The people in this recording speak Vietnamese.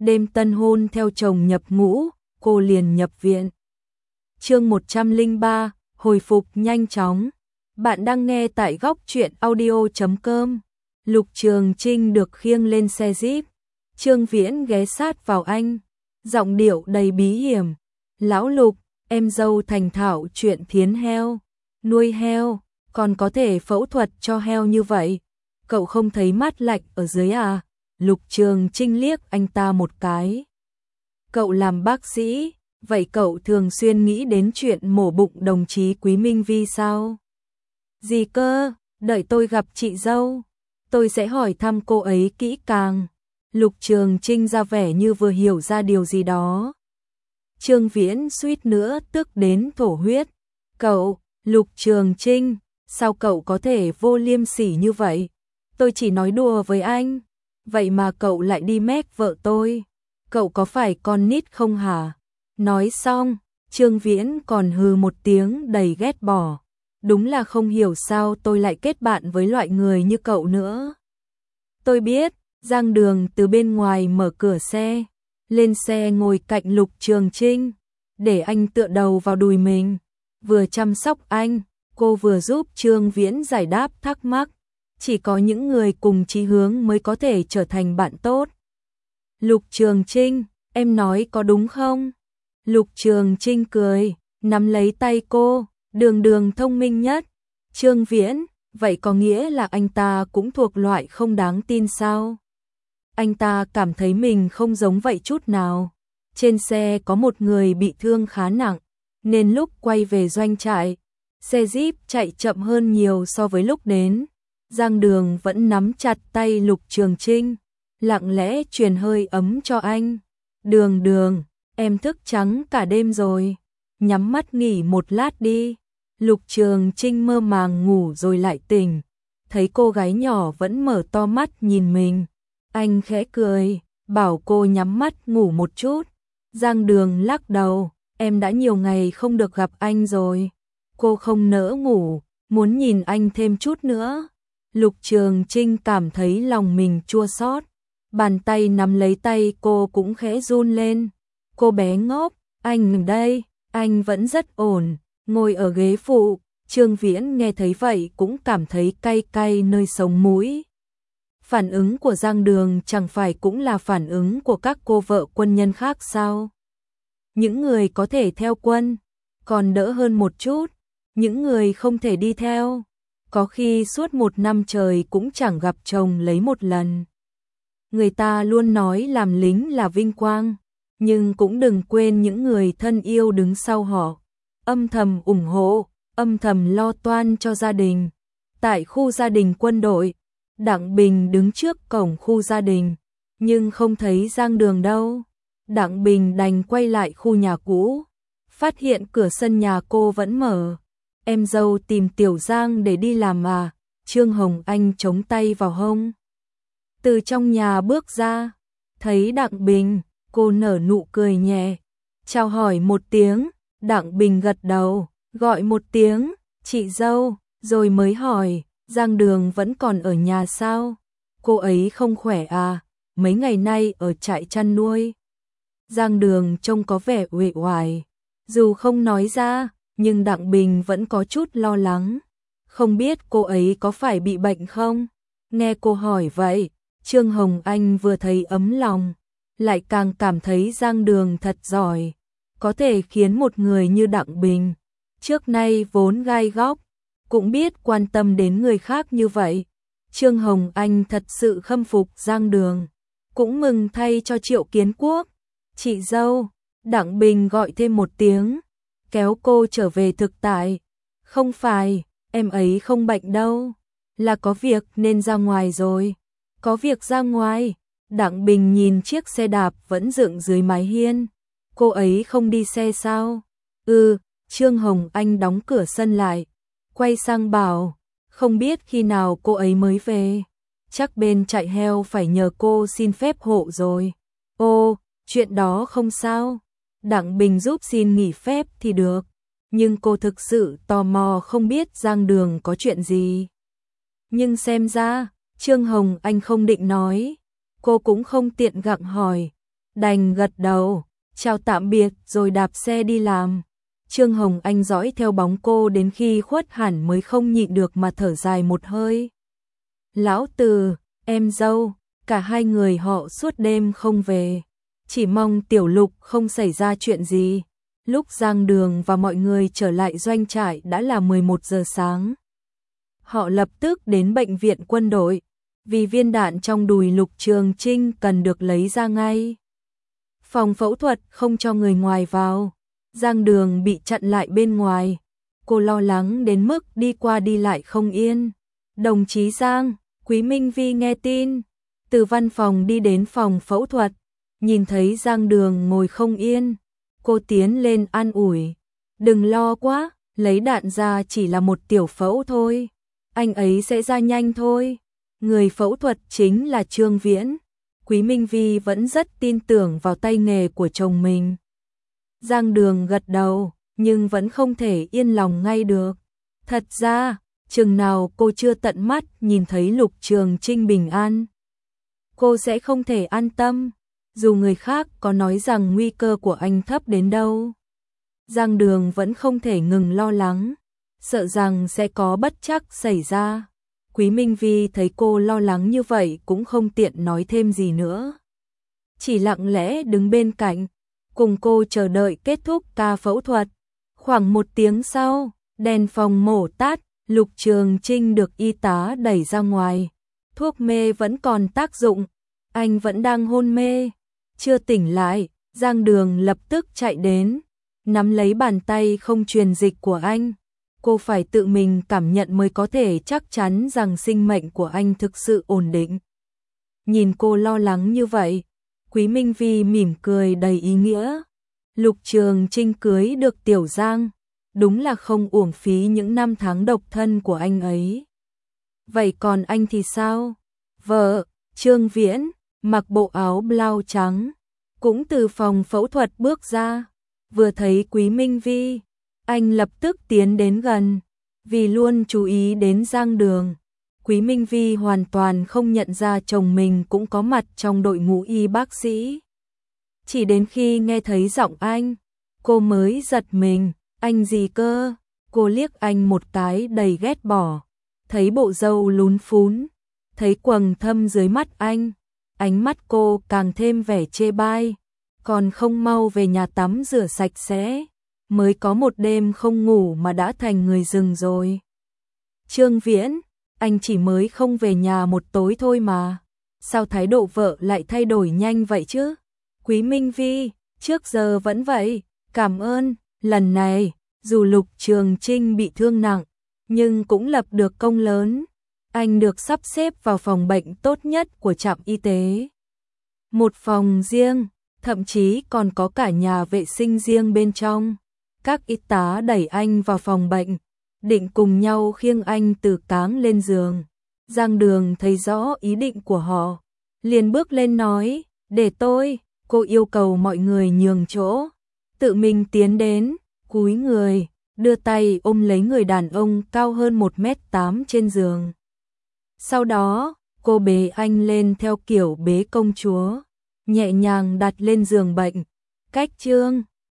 đêm tân hôn theo chồng nhập ngũ, cô liền nhập viện. Chương 103, hồi phục nhanh chóng. Bạn đang nghe tại góc truyện audio.com. Lục Trường Trinh được khiêng lên xe Jeep. Trương Viễn ghé sát vào anh, giọng điệu đầy bí hiểm. Lão Lục, em dâu thành thạo chuyện thiến heo, nuôi heo, còn có thể phẫu thuật cho heo như vậy. Cậu không thấy mát lạnh ở dưới à? Lục Trường Trinh liếc anh ta một cái. Cậu làm bác sĩ, vậy cậu thường xuyên nghĩ đến chuyện mổ bụng đồng chí Quý Minh Vi sao? Gì cơ, đợi tôi gặp chị dâu, tôi sẽ hỏi thăm cô ấy kỹ càng. Lục Trường Trinh ra vẻ như vừa hiểu ra điều gì đó. Trương Viễn suýt nữa tức đến thổ huyết. Cậu, Lục Trường Trinh, sao cậu có thể vô liêm sỉ như vậy? Tôi chỉ nói đùa với anh, vậy mà cậu lại đi mét vợ tôi. Cậu có phải con nít không hả? Nói xong, Trương Viễn còn hừ một tiếng đầy ghét bỏ. Đúng là không hiểu sao tôi lại kết bạn với loại người như cậu nữa. Tôi biết. Giang Đường từ bên ngoài mở cửa xe, lên xe ngồi cạnh Lục Trường Trinh, để anh tựa đầu vào đùi mình, vừa chăm sóc anh, cô vừa giúp Trương Viễn giải đáp thắc mắc. Chỉ có những người cùng chí hướng mới có thể trở thành bạn tốt. Lục Trường Trinh, em nói có đúng không? Lục Trường Trinh cười, nắm lấy tay cô, Đường Đường thông minh nhất. Trương Viễn, vậy có nghĩa là anh ta cũng thuộc loại không đáng tin sao? Anh ta cảm thấy mình không giống vậy chút nào. Trên xe có một người bị thương khá nặng, nên lúc quay về doanh trại, xe Jeep chạy chậm hơn nhiều so với lúc đến. Giang Đường vẫn nắm chặt tay Lục Trường Trinh, lặng lẽ truyền hơi ấm cho anh. Đường Đường, em thức trắng cả đêm rồi, nhắm mắt nghỉ một lát đi. Lục Trường Trinh mơ màng ngủ rồi lại tỉnh, thấy cô gái nhỏ vẫn mở to mắt nhìn mình. Anh khẽ cười, bảo cô nhắm mắt ngủ một chút. Giang Đường lắc đầu, em đã nhiều ngày không được gặp anh rồi. Cô không nỡ ngủ, muốn nhìn anh thêm chút nữa. Lục Trường Trinh cảm thấy lòng mình chua xót, bàn tay nắm lấy tay cô cũng khẽ run lên. Cô bé ngốc, anh đây, anh vẫn rất ổn, ngồi ở ghế phụ. Trương Viễn nghe thấy vậy cũng cảm thấy cay cay nơi sống mũi. Phản ứng của Giang Đường chẳng phải cũng là phản ứng của các cô vợ quân nhân khác sao? Những người có thể theo quân còn đỡ hơn một chút, những người không thể đi theo, có khi suốt một năm trời cũng chẳng gặp chồng lấy một lần. Người ta luôn nói làm lính là vinh quang, nhưng cũng đừng quên những người thân yêu đứng sau họ, âm thầm ủng hộ, âm thầm lo toan cho gia đình. Tại khu gia đình quân đội, Đặng Bình đứng trước cổng khu gia đình, nhưng không thấy Giang Đường đâu. Đặng Bình đành quay lại khu nhà cũ, phát hiện cửa sân nhà cô vẫn mở. Em dâu tìm Tiểu Giang để đi làm à? Trương Hồng Anh chống tay vào hông, từ trong nhà bước ra, thấy Đặng Bình, cô nở nụ cười nhẹ, chào hỏi một tiếng. Đặng Bình gật đầu, gọi một tiếng, chị dâu, rồi mới hỏi, Giang Đường vẫn còn ở nhà sao? Cô ấy không khỏe à? Mấy ngày nay ở trại chăn nuôi. Giang Đường trông có vẻ uể oải, dù không nói ra, nhưng Đặng Bình vẫn có chút lo lắng. Không biết cô ấy có phải bị bệnh không? Nghe cô hỏi vậy, Trương Hồng Anh vừa thấy ấm lòng, lại càng cảm thấy Giang Đường thật giỏi, có thể khiến một người như Đặng Bình, trước nay vốn gai góc, cũng biết quan tâm đến người khác như vậy. Trương Hồng Anh thật sự khâm phục Giang Đường, cũng mừng thay cho Triệu Kiến Quốc. Chị dâu, Đặng Bình gọi thêm một tiếng, kéo cô trở về thực tại. Không phải, em ấy không bệnh đâu, là có việc nên ra ngoài rồi. Có việc ra ngoài? Đặng Bình nhìn chiếc xe đạp vẫn dựng dưới mái hiên. Cô ấy không đi xe sao? Trương Hồng Anh đóng cửa sân lại, quay sang bảo, không biết khi nào cô ấy mới về. Chắc bên trại heo phải nhờ cô xin phép hộ rồi. Ô, chuyện đó không sao. Đặng Bình giúp xin nghỉ phép thì được, nhưng cô thực sự tò mò không biết Giang Đường có chuyện gì. Nhưng xem ra, Trương Hồng Anh không định nói, cô cũng không tiện gặng hỏi. đành gật đầu, chào tạm biệt rồi đạp xe đi làm. Trương Hồng Anh dõi theo bóng cô đến khi khuất hẳn mới không nhịn được mà thở dài một hơi. Lão Từ, em dâu, cả hai người họ suốt đêm không về. Chỉ mong Tiểu Lục không xảy ra chuyện gì. Lúc Giang Đường và mọi người trở lại doanh trại đã là 11 giờ sáng. Họ lập tức đến bệnh viện quân đội, vì viên đạn trong đùi Lục Trường Trinh cần được lấy ra ngay. Phòng phẫu thuật không cho người ngoài vào, Giang Đường bị chặn lại bên ngoài. Cô lo lắng đến mức đi qua đi lại không yên. Đồng chí Giang, Quý Minh Vi nghe tin, từ văn phòng đi đến phòng phẫu thuật, nhìn thấy Giang Đường ngồi không yên. Cô tiến lên an ủi, đừng lo quá, lấy đạn ra chỉ là một tiểu phẫu thôi, anh ấy sẽ ra nhanh thôi. Người phẫu thuật chính là Trương Viễn. Quý Minh Vi vẫn rất tin tưởng vào tay nghề của chồng mình. Giang Đường gật đầu, nhưng vẫn không thể yên lòng ngay được. Thật ra, chừng nào cô chưa tận mắt nhìn thấy Lục Trường Trinh bình an, cô sẽ không thể an tâm, dù người khác có nói rằng nguy cơ của anh thấp đến đâu. Giang Đường vẫn không thể ngừng lo lắng, sợ rằng sẽ có bất trắc xảy ra. Quý Minh Vi thấy cô lo lắng như vậy cũng không tiện nói thêm gì nữa. Chỉ lặng lẽ đứng bên cạnh, cùng cô chờ đợi kết thúc ca phẫu thuật. Khoảng 1 tiếng sau, đèn phòng mổ tắt, Lục Trường Trinh được y tá đẩy ra ngoài. Thuốc mê vẫn còn tác dụng, anh vẫn đang hôn mê, chưa tỉnh lại. Giang Đường lập tức chạy đến, nắm lấy bàn tay không truyền dịch của anh. Cô phải tự mình cảm nhận mới có thể chắc chắn rằng sinh mệnh của anh thực sự ổn định. Nhìn cô lo lắng như vậy, Quý Minh Vi mỉm cười đầy ý nghĩa. Lục Trường Trinh cưới được Tiểu Giang, đúng là không uổng phí những năm tháng độc thân của anh ấy. Vậy còn anh thì sao? Vợ, Trương Viễn, mặc bộ áo blau trắng, cũng từ phòng phẫu thuật bước ra. Vừa thấy Quý Minh Vi, anh lập tức tiến đến gần, vì luôn chú ý đến Giang Đường. Quý Minh Vi hoàn toàn không nhận ra chồng mình cũng có mặt trong đội ngũ y bác sĩ. Chỉ đến khi nghe thấy giọng anh, cô mới giật mình. Anh gì cơ? Cô liếc anh một cái đầy ghét bỏ, thấy bộ râu lún phún, thấy quầng thâm dưới mắt anh, ánh mắt cô càng thêm vẻ chê bai. Còn không mau về nhà tắm rửa sạch sẽ, mới có một đêm không ngủ mà đã thành người rừng rồi. Trương Viễn, anh chỉ mới không về nhà một tối thôi mà, sao thái độ vợ lại thay đổi nhanh vậy chứ? Quý Minh Vi, trước giờ vẫn vậy, cảm ơn. Lần này, dù Lục Trường Trinh bị thương nặng, nhưng cũng lập được công lớn. Anh được sắp xếp vào phòng bệnh tốt nhất của trạm y tế. Một phòng riêng, thậm chí còn có cả nhà vệ sinh riêng bên trong. Các y tá đẩy anh vào phòng bệnh, định cùng nhau khiêng anh từ cáng lên giường. Giang Đường thấy rõ ý định của họ, liền bước lên nói, để tôi. Cô yêu cầu mọi người nhường chỗ, tự mình tiến đến, cúi người, đưa tay ôm lấy người đàn ông cao hơn 1m8 trên giường. Sau đó, cô bế anh lên theo kiểu bế công chúa, nhẹ nhàng đặt lên giường bệnh. Cách Trương